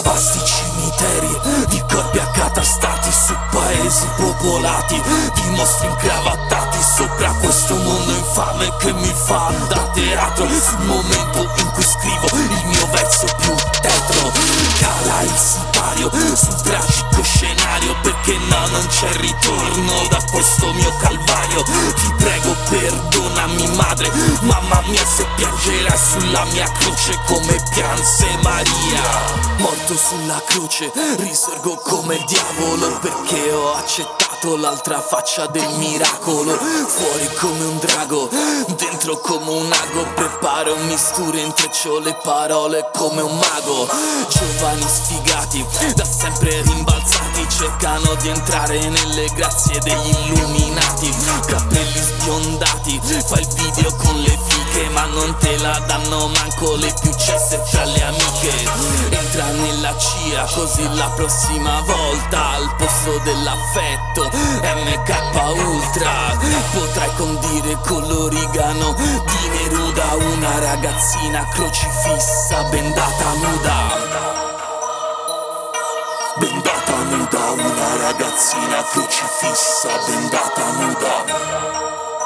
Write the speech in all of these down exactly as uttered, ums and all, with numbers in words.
vasti cimiteri di corpi accatastati su paesi popolati di mostri incravattati sopra questo mondo infame che mi fa da teatro. Sul momento in cui scrivo il mio verso più tetro, cala il sipario sul tragico scenario, perché no, non c'è ritorno da questo mio calvario. Ti prego perdonami madre, mamma mia, se piangerai sulla mia croce come pianse Maria. Morto sulla croce risorgo come il diavolo, perché ho accettato l'altra faccia del miracolo. Fuori come un drago, dentro come un ago, preparo misture, intreccio le parole come un mago. Giovani sfigati, da sempre rimbalzati, cercano di entrare nelle grazie degli illuminati. Capelli sbiondati, fai il video con le fiche, ma non te la danno manco le più cesse fra le amiche. Entra nella C I A così la prossima volta al posto dell'affetto M K Ultra potrai condire con l'origano di Neruda una ragazzina crocifissa bendata nuda. Bendata nuda, una ragazzina crocifissa bendata nuda.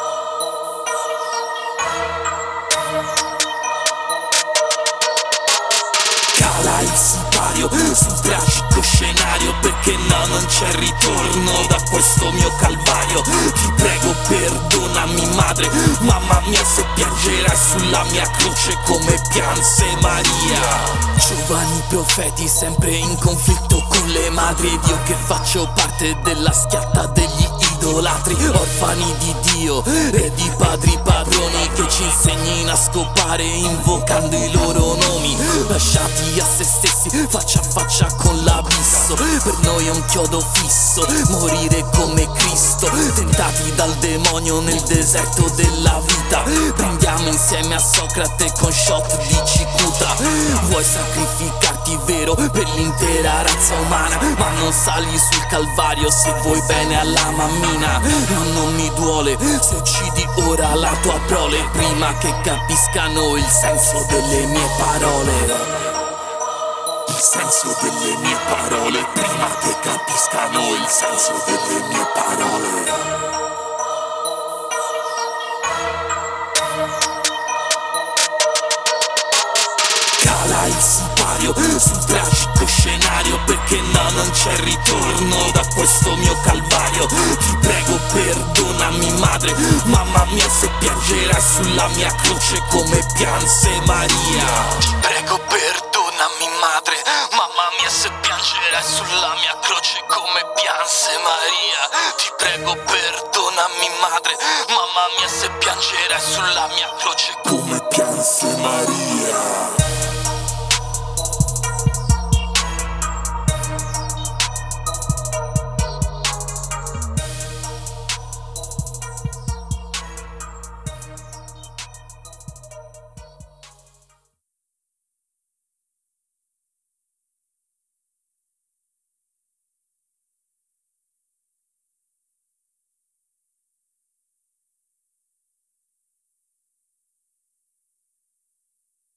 Cala il sipario sul tragico scenario, perché no, non c'è ritorno da questo mio calvario. Ti prego perdonami madre, mamma mia, se piangerai sulla mia croce come pianse Maria. Giovani profeti sempre in conflitto con le madri, ed io che faccio parte della schiatta degli idolatri. Orfani di Dio e di padri padroni che ci insegnino a scopare invocando i loro nomi. Lasciati a se stessi faccia a faccia con l'abisso, per noi è un chiodo fisso morire come Cristo. Tentati dal demonio nel deserto della vita, prendiamo insieme a Socrate con shot di cicuta. Vuoi sacrificarti vero per l'intera razza umana, ma non sali sul calvario se vuoi bene alla mammina. No, non mi duole se uccidi ora la tua prole, prima che capiscano il senso delle mie parole. Il senso delle mie parole, prima che capiscano il senso delle mie parole. Cala il sipario sul tragico scenario, perché no, non c'è ritorno da questo mio calvario. Ti prego perdonami madre, mamma mia, se piangerai sulla mia croce come pianse Maria. Ti prego perdonami madre, mamma mia, se piangerai sulla mia croce come pianse Maria. Ti prego perdonami madre, mamma mia, se piangerai sulla mia croce come pianse Maria.